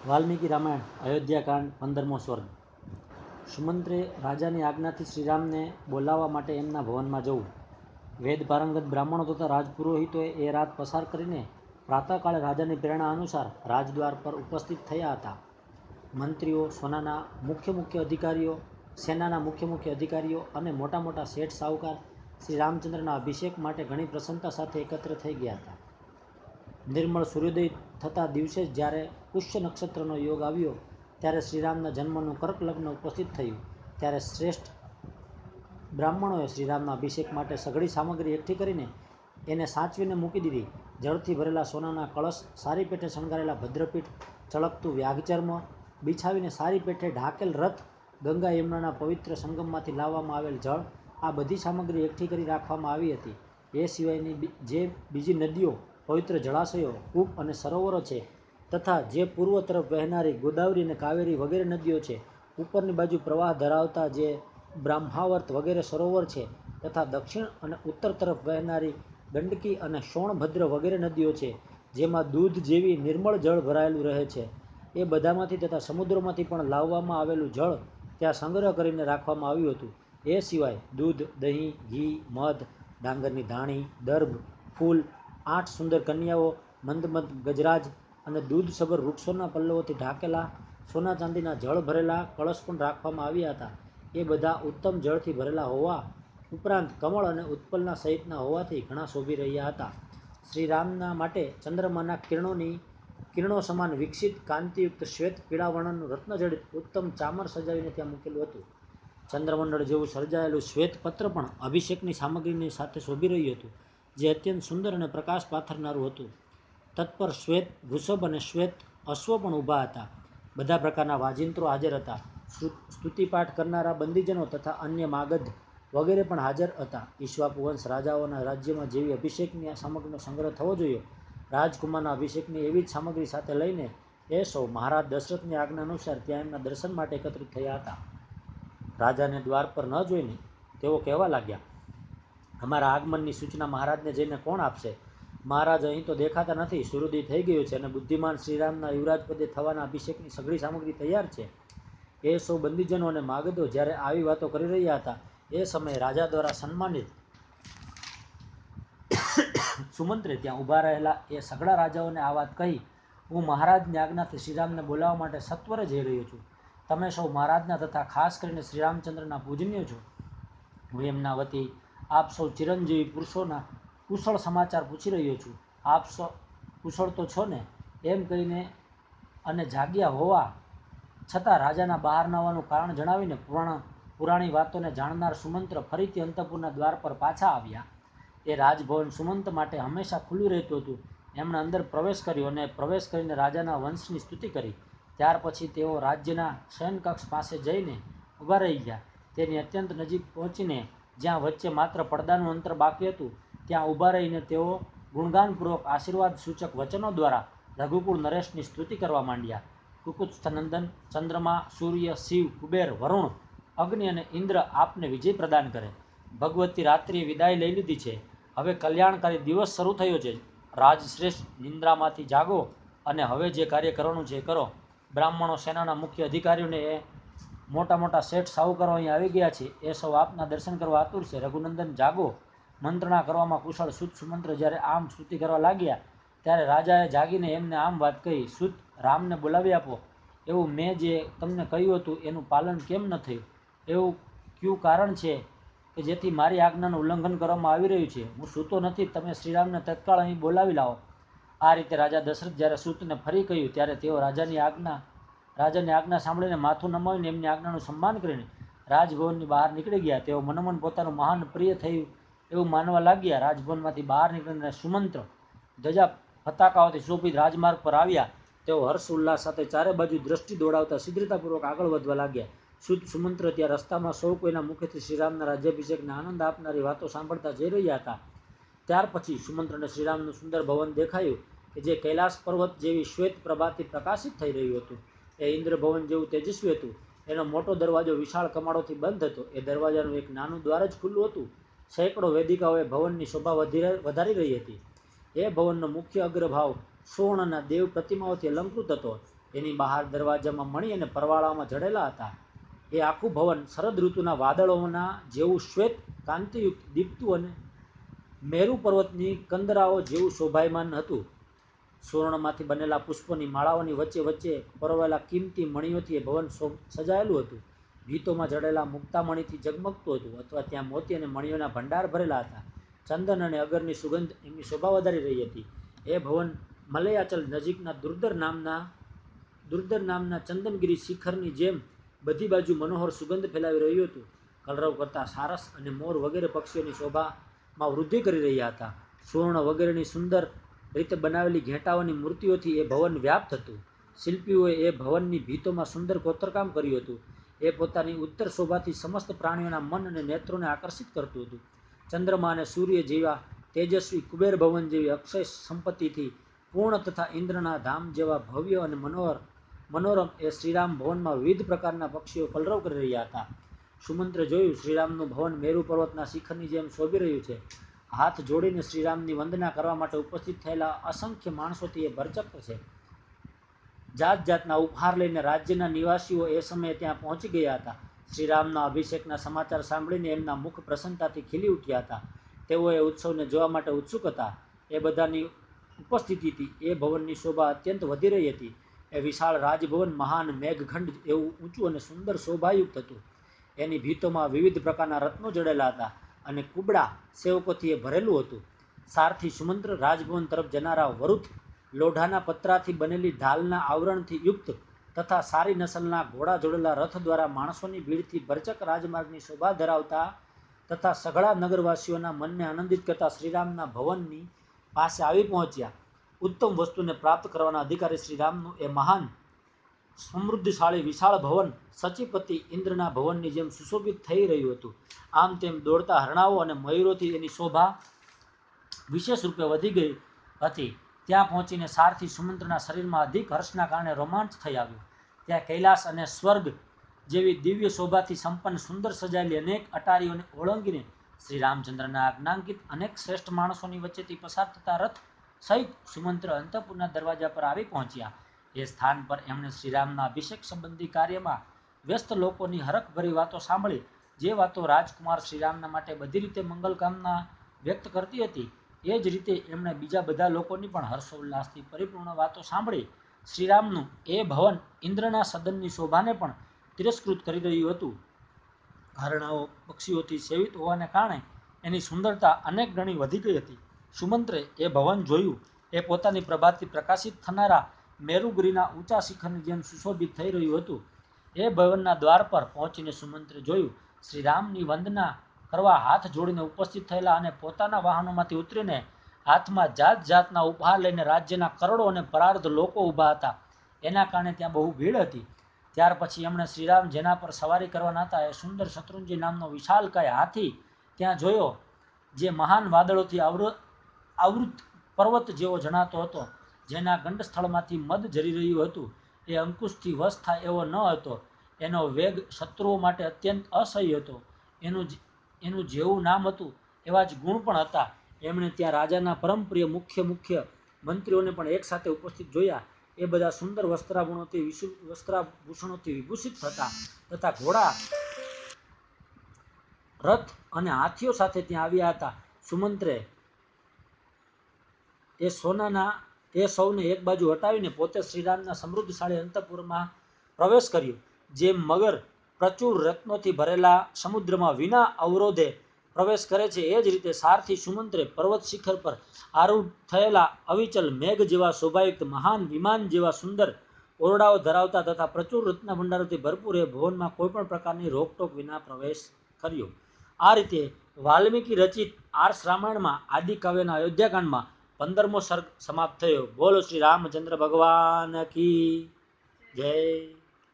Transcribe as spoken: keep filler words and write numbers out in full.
વાલ્મીકી રામાયણ અયોધ્યાકાંડ પંદરમો સ્વર્ગ. સુમંત્રે રાજાની આજ્ઞાથી શ્રીરામને બોલાવવા માટે એમના ભવનમાં જવું. વેદ પારંગત બ્રાહ્મણો તથા રાજપુરોહિતોએ એ રાત પસાર કરીને પ્રાતઃકાળે રાજાની પ્રેરણા અનુસાર રાજદ્વાર પર ઉપસ્થિત થયા હતા. મંત્રીઓ, સોનાના મુખ્ય મુખ્ય અધિકારીઓ, સેનાના મુખ્ય મુખ્ય અધિકારીઓ અને મોટા મોટા શેઠ સાહુકાર શ્રી રામચંદ્રના અભિષેક માટે ઘણી પ્રસન્નતા સાથે એકત્ર થઈ ગયા હતા. નિર્મળ સૂર્યોદય થતા દિવસે જ જ્યારે પુષ્ય નક્ષત્રનો યોગ આવ્યો ત્યારે શ્રીરામના જન્મનું કર્ક લગ્ન ઉપસ્થિત થયું. ત્યારે શ્રેષ્ઠ બ્રાહ્મણોએ શ્રીરામના અભિષેક માટે સઘળી સામગ્રી એકઠી કરીને એને સાચવીને મૂકી દીધી. જળથી ભરેલા સોનાના કળશ, સારી પેઠે શણગારેલા ભદ્રપીઠ, ચળકતું વ્યાઘચર્મ બિછાવીને સારી પેઠે ઢાંકેલ રથ, ગંગા યમુનાના પવિત્ર સંગમમાંથી લાવવામાં આવેલ જળ, આ બધી સામગ્રી એકઠી કરી રાખવામાં આવી હતી. એ સિવાયની જે બીજી નદીઓ, પવિત્ર જળાશયો, કૂપ અને સરોવરો છે તથા જે પૂર્વ તરફ વહેનારી ગોદાવરી અને કાવેરી વગેરે નદીઓ છે, ઉપરની બાજુ પ્રવાહ ધરાવતા જે બ્રહ્માવર્ત વગેરે સરોવર છે તથા દક્ષિણ અને ઉત્તર તરફ વહેનારી ગંડકી અને સોણભદ્ર વગેરે નદીઓ છે, જેમાં દૂધ જેવી નિર્મળ જળ ભરાયેલું રહે છે, એ બધામાંથી તથા સમુદ્રોમાંથી પણ લાવવામાં આવેલું જળ ત્યાં સંગ્રહ કરીને રાખવામાં આવ્યું હતું. એ સિવાય દૂધ, દહીં, ઘી, મધ, ડાંગરની ધાણી, દર્ભ, ફૂલ, આઠ સુંદર કન્યાઓ, મંદ મંદ ગજરાજ અને દૂધસભર વૃક્ષોના પલ્લવોથી ઢાંકેલા સોના ચાંદીના જળ ભરેલા કળશ પણ રાખવામાં આવ્યા હતા. એ બધા ઉત્તમ જળથી ભરેલા હોવા ઉપરાંત કમળ અને ઉત્પલના સહિતના હોવાથી ઘણા શોભી રહ્યા હતા. શ્રીરામના માટે ચંદ્રમાના કિરણોની કિરણો સમાન વિકસિત કાંતિયુક્ત શ્વેત પીળા વર્ણનું રત્નજડિત ઉત્તમ ચામર સજાવીને ત્યાં મૂકેલું હતું. ચંદ્રમંડળ જેવું સર્જાયેલું શ્વેત પત્ર પણ અભિષેકની સામગ્રીની સાથે શોભી રહ્યું હતું, જે અત્યંત સુંદર અને પ્રકાશ પાથરનારું હતું. તત્પર શ્વેત વૃષભ અને શ્વેત અશ્વ પણ ઊભા હતા. બધા પ્રકારના વાજિંત્રો હાજર હતા. સ્તુતિપાઠ કરનારા બંદીજનો તથા અન્ય માગધ વગેરે પણ હાજર હતા. ઈક્ષ્વાકુ વંશ રાજાઓના રાજ્યમાં જેવી અભિષેકની સામગ્રીનો સંગ્રહ થવો જોઈએ, રાજકુમારના અભિષેકની એવી જ સામગ્રી સાથે લઈને એ સૌ મહારાજ દશરથની આજ્ઞા અનુસાર ત્યાં એમના દર્શન માટે એકત્રિત થયા હતા. રાજાને દ્વાર પર ન જોઈને તેઓ કહેવા લાગ્યા, અમારા આગમનની સૂચના મહારાજને જઈને કોણ આપશે? મહારાજ અહીં તો દેખાતા નથી. સૂર્યોદય થઈ ગયો છે અને બુદ્ધિમાન શ્રીરામના યુવરાજ પદે થવાના અભિષેકની સઘળી સામગ્રી તૈયાર છે. એ સૌ બંદીજનો અને માગધો જ્યારે આવી વાતો કરી રહ્યા હતા, એ સમયે રાજા દ્વારા સન્માનિત સુમંત્રે ત્યાં ઊભા રહેલા એ સઘળા રાજાઓને આ વાત કહી, હું મહારાજની આજ્ઞાથી શ્રીરામને બોલાવવા માટે સત્વરે જઈ રહ્યો છું. તમે સૌ મહારાજના તથા ખાસ કરીને શ્રીરામચંદ્રના પૂજનીય છો. હું એમના વતી આપ સૌ ચિરંજીવી પુરુષોના કુશળ સમાચાર પૂછી રહ્યો છું. આપ સૌ કુશળ તો છો ને? એમ કહીને અને જાગ્યા હોવા છતાં રાજાના બહાર ન આવવાનું કારણ જણાવીને પુરાણ પુરાણી વાતોને જાણનાર સુમંત્ર ફરીથી અંતઃપુરના દ્વાર પર પાછા આવ્યા. એ રાજભવન સુમંત માટે હંમેશા ખુલ્લું રહેતું હતું. એમણે અંદર પ્રવેશ કર્યો અને પ્રવેશ કરીને રાજાના વંશની સ્તુતિ કરી. ત્યાર પછી તેઓ રાજ્યના શયનકક્ષ પાસે જઈને ઊભા રહી ગયા. તેની અત્યંત નજીક પહોંચીને જ્યાં વચ્ચે માત્ર પડદાનું અંતર બાકી હતું, ત્યાં ઊભા રહીને તેઓ ગુણગાનપૂર્વક આશીર્વાદ સૂચક વચનો દ્વારા રઘુકુળ નરેશની સ્તુતિ કરવા માંડ્યા. કુકુત્સ્થનંદન, ચંદ્રમા, સૂર્ય, શિવ, કુબેર, વરુણ, અગ્નિ અને ઇન્દ્ર આપને વિજય પ્રદાન કરે. ભગવતી રાત્રિએ વિદાય લઈ લીધી છે. હવે કલ્યાણકારી દિવસ શરૂ થયો છે. રાજશ્રેષ્ઠ, નિંદ્રામાંથી જાગો અને હવે જે કાર્ય કરવાનું છે એ કરો. બ્રાહ્મણો, સેનાના મુખ્ય અધિકારીઓને એ મોટા મોટા શેઠ સાહુકારો અહીં આવી ગયા છે. એ સૌ આપના દર્શન કરવા આતુર છે. રઘુનંદન જાગો. મંત્રણા કરવામાં કુશળ સૂત સુમંત્ર જ્યારે આમ સ્તુતિ કરવા લાગ્યા ત્યારે રાજાએ જાગીને એમને આમ વાત કહી, સૂત, રામને બોલાવી આપો. એવું મેં જે તમને કહ્યું હતું એનું પાલન કેમ ન થયું? એવું ક્યું કારણ છે કે જેથી મારી આજ્ઞાનું ઉલ્લંઘન કરવામાં આવી રહ્યું છે? હું સૂતો નથી. તમે શ્રીરામને તત્કાળ અહીં બોલાવી લાવો. આ રીતે રાજા દશરથ જ્યારે સૂતને ફરી કહ્યું ત્યારે તેઓ રાજાની આજ્ઞા રાજાની આજ્ઞા સાંભળીને માથું નમાવીને એમની આજ્ઞાનું સન્માન કરીને રાજભવનની બહાર નીકળી ગયા. તેઓ મનોમન પોતાનું મહાન પ્રિય થયું એવું માનવા લાગ્યા. રાજભવનમાંથી બહાર નીકળીને સુમંત્ર ધજા પતાકાઓથી શોભિત રાજમાર્ગ પર આવ્યા. તેઓ હર્ષ ઉલ્લાસ સાથે ચારે બાજુ દ્રષ્ટિ દોડાવતા શીઘ્રતાપૂર્વક આગળ વધવા લાગ્યા. સૂત સુમંત્ર ત્યાં રસ્તામાં સૌ કોઈના મુખેથી શ્રીરામના રાજ્યાભિષેકને આનંદ આપનારી વાતો સાંભળતા જઈ રહ્યા હતા. ત્યાર પછી સુમંત્રને શ્રીરામનું સુંદર ભવન દેખાયું કે જે કૈલાસ પર્વત જેવી શ્વેત પ્રભાથી પ્રકાશિત થઈ રહ્યું હતું. એ ઇન્દ્ર ભવન જેવું તેજસ્વી હતું. એનો મોટો દરવાજો વિશાળ કમાડોથી બંધ હતો. એ દરવાજાનું એક નાનું દ્વાર જ ખુલ્લું હતું. સેંકડો વેદિકાઓ એ ભવનની શોભા વધારી રહી હતી. એ ભવનનો મુખ્ય અગ્રભાગ સુવર્ણના દેવ પ્રતિમાઓથી અલંકૃત હતો. એની બહાર દરવાજામાં મણી અને પરવાળામાં જડેલા હતા. એ આખું ભવન શરદ ઋતુના વાદળોના જેવું શ્વેત કાંતિયુક્ત દીપતું અને મેરુ પર્વતની કંદરાઓ જેવું શોભાયમાન હતું. સુવર્ણમાંથી બનેલા પુષ્પોની માળાઓની વચ્ચે વચ્ચે પરોવેલા કિંમતી મણીઓથી એ ભવન સજાયેલું હતું. ભીતોમાં જડેલા મુક્તામણીથી ઝગમગતું હતું, અથવા ત્યાં મોતી અને મણીઓના ભંડાર ભરેલા હતા. ચંદન અને અગરની સુગંધ એમની શોભા વધારી રહી હતી. એ ભવન મલયાચલ નજીકના દુર્દર નામના દુર્દર નામના ચંદનગીરી શિખરની જેમ બધી બાજુ મનોહર સુગંધ ફેલાવી રહ્યું હતું. કલરવ કરતા સારસ અને મોર વગેરે પક્ષીઓની શોભામાં વૃદ્ધિ કરી રહ્યા હતા. સુવર્ણ વગેરેની સુંદર રીતે બનાવેલી ઘેટાઓની મૂર્તિઓથી એ ભવન વ્યાપ્ત હતું. શિલ્પીઓએ એ ભવનની ભીતોમાં સુંદર કોતરકામ કર્યું હતું. એ પોતાની ઉત્તર શોભાથી સમસ્ત પ્રાણીઓના મન અને નેત્રોને આકર્ષિત કરતું હતું. ચંદ્રમા અને સૂર્ય જેવા તેજસ્વી, કુબેર ભવન જેવી અક્ષય સંપત્તિથી પૂર્ણ તથા ઇન્દ્રના ધામ જેવા ભવ્ય અને મનોહર મનોરમ એ શ્રીરામ ભવનમાં વિવિધ પ્રકારના પક્ષીઓ કલરવ કરી રહ્યા હતા. સુમંત્રે જોયું, શ્રીરામનું ભવન મેરુ પર્વતના શિખરની જેમ શોભી રહ્યું છે. હાથ જોડીને શ્રીરામની વંદના કરવા માટે ઉપસ્થિત થયેલા અસંખ્ય માણસોથી એ ભરચક છે. જાત જાતના ઉપહાર લઈને રાજ્યના નિવાસીઓ એ સમયે ત્યાં પહોંચી ગયા હતા. શ્રીરામના અભિષેકના સમાચાર સાંભળીને એમના મુખ પ્રસન્નતાથી ખીલી ઉઠ્યા હતા. તેઓ એ ઉત્સવને જોવા માટે ઉત્સુક હતા. એ બધાની ઉપસ્થિતિથી એ ભવનની શોભા અત્યંત વધી રહી હતી. એ વિશાળ રાજભવન મહાન મેઘખંડ એવું ઊંચું અને સુંદર શોભાયુક્ત હતું. એની ભીતોમાં વિવિધ પ્રકારના રત્નો જડેલા હતા અને કુબડા સેવકોથી એ ભરેલું હતું. સારથી સુમંત્ર રાજભવન તરફ જનારા વરુથ લોઢાના પતરાથી બનેલી ઢાલના આવરણથી યુક્ત તથા સારી નસલના ઘોડા જોડેલા રથ દ્વારા માણસોની ભીડથી ભરચક રાજમાર્ગની શોભા ધરાવતા તથા સઘળા નગરવાસીઓના મનને આનંદિત કરતા શ્રીરામના ભવનની પાસે આવી પહોંચ્યા. ઉત્તમ વસ્તુને પ્રાપ્ત કરવાના અધિકારી શ્રીરામનું એ મહાન સમૃદ્ધિશાળી વિશાળ ભવન સચીપતિ ઇન્દ્રના ભવનની જેમ સુશોભિત થઈ રહ્યું હતું. આમ તેમ દોડતા હરણાઓ અને મયુરોથી એની શોભા વિશેષ રૂપે વધી ગઈ હતી. ત્યાં પહોંચીને સારથી સુમંત્રના શરીરમાં અધિક હર્ષના કારણે રોમાંચ થઈ આવ્યો. ત્યાં કૈલાસ અને સ્વર્ગ જેવી દિવ્ય શોભાથી સંપન્ન સુંદર સજાયેલી અનેક અટારીઓને ઓળંગીને શ્રી રામચંદ્રના આજ્ઞાંકિત અનેક શ્રેષ્ઠ માણસોની વચ્ચેથી પસાર થતા રથ સહિત સુમંત્ર અંતઃપુરના દરવાજા પર આવી પહોંચ્યા. એ સ્થાન પર એમણે શ્રીરામના અભિષેક સંબંધી કાર્યમાં વ્યસ્ત લોકોની હરખભરી વાતો સાંભળી. જે વાતો રાજકુમાર શ્રીરામના માટે બધી રીતે મંગલકામના વ્યક્ત કરતી હતી, એ જ રીતે એમણે બીજા બધા લોકોની પણ હર્ષોલ્લાસથી પરિપૂર્ણ વાતો સાંભળી. શ્રીરામનું એ ભવન ઇન્દ્રના સદનની શોભાને પણ તિરસ્કૃત કરી રહ્યું હતું. હરણાઓ પક્ષીઓથી સેવિત હોવાને કારણે એની સુંદરતા અનેક ગણી વધી ગઈ હતી. સુમંત્રે એ ભવન જોયું. એ પોતાની પ્રભાથી પ્રકાશિત થનારા મેરુગિરીના ઊંચા શિખરની જેમ સુશોભિત થઈ રહ્યું હતું. એ ભવનના દ્વાર પર પહોંચીને સુમંત્રે જોયું, શ્રીરામની વંદના કરવા હાથ જોડીને ઉપસ્થિત થયેલા અને પોતાના વાહનોમાંથી ઉતરીને હાથમાં જાત જાતના ઉપહાર લઈને રાજ્યના કરોડો અને પરાર્ધ લોકો ઊભા હતા. એના કારણે ત્યાં બહુ ભીડ હતી. ત્યાર પછી એમણે શ્રીરામ જેના પર સવારી કરવાના હતા, એ સુંદર શત્રુંજય નામનો વિશાળકાય હાથી ત્યાં જોયો, જે મહાન વાદળોથી આવૃત પર્વત જેવો જણાતો હતો. જેના ગંડસ્થળમાંથી મદ ઝરી રહ્યું હતું. એ અંકુશથી વશ થાય એવો ન હતો. એનો વેગ શત્રુઓ માટે અત્યંત અસહ્ય હતો. એનું એનું જેવું નામ હતું એવા જ ગુણ પણ હતા. એમણે ત્યાં રાજાના પરમપ્રિય મુખ્ય મુખ્ય મંત્રીઓને પણ એક સાથે ઉપસ્થિત જોયા. એ બધા સુંદર વસ્ત્રાભૂષણોથી વસ્ત્રાભૂષણોથી વિભૂષિત હતા તથા ઘોડા, રથ અને હાથીઓ સાથે ત્યાં આવ્યા હતા. સુમંત્રે એ સોનાના એ સૌને એક બાજુ હટાવીને પોતે શ્રીરામના સમૃદ્ધશાળી અંતઃપુરમાં પ્રવેશ કર્યો. જેમ મગર પ્રચુર રત્નોથી ભરેલા સમુદ્રમાં વિના અવરોધે પ્રવેશ કરે છે, એ જ રીતે સારથી સુમંત્રે પર્વત શિખર પર આરૂઢ થયેલા અવિચલ મેઘ જેવા શોભાયુક્ત મહાન વિમાન જેવા સુંદર ઓરડાઓ ધરાવતા તથા પ્રચુર રત્ન ભંડારોથી ભરપૂર એ ભવનમાં કોઈપણ પ્રકારની રોકટોક વિના પ્રવેશ કર્યો. આ રીતે વાલ્મીકી રચિત આર્ષ રામાયણમાં આદિકાવ્યના અયોધ્યાકાંડમાં પંદરમો સર્ગ સમાપ્ત થયો. બોલો શ્રી રામચંદ્ર ભગવાન કી જય.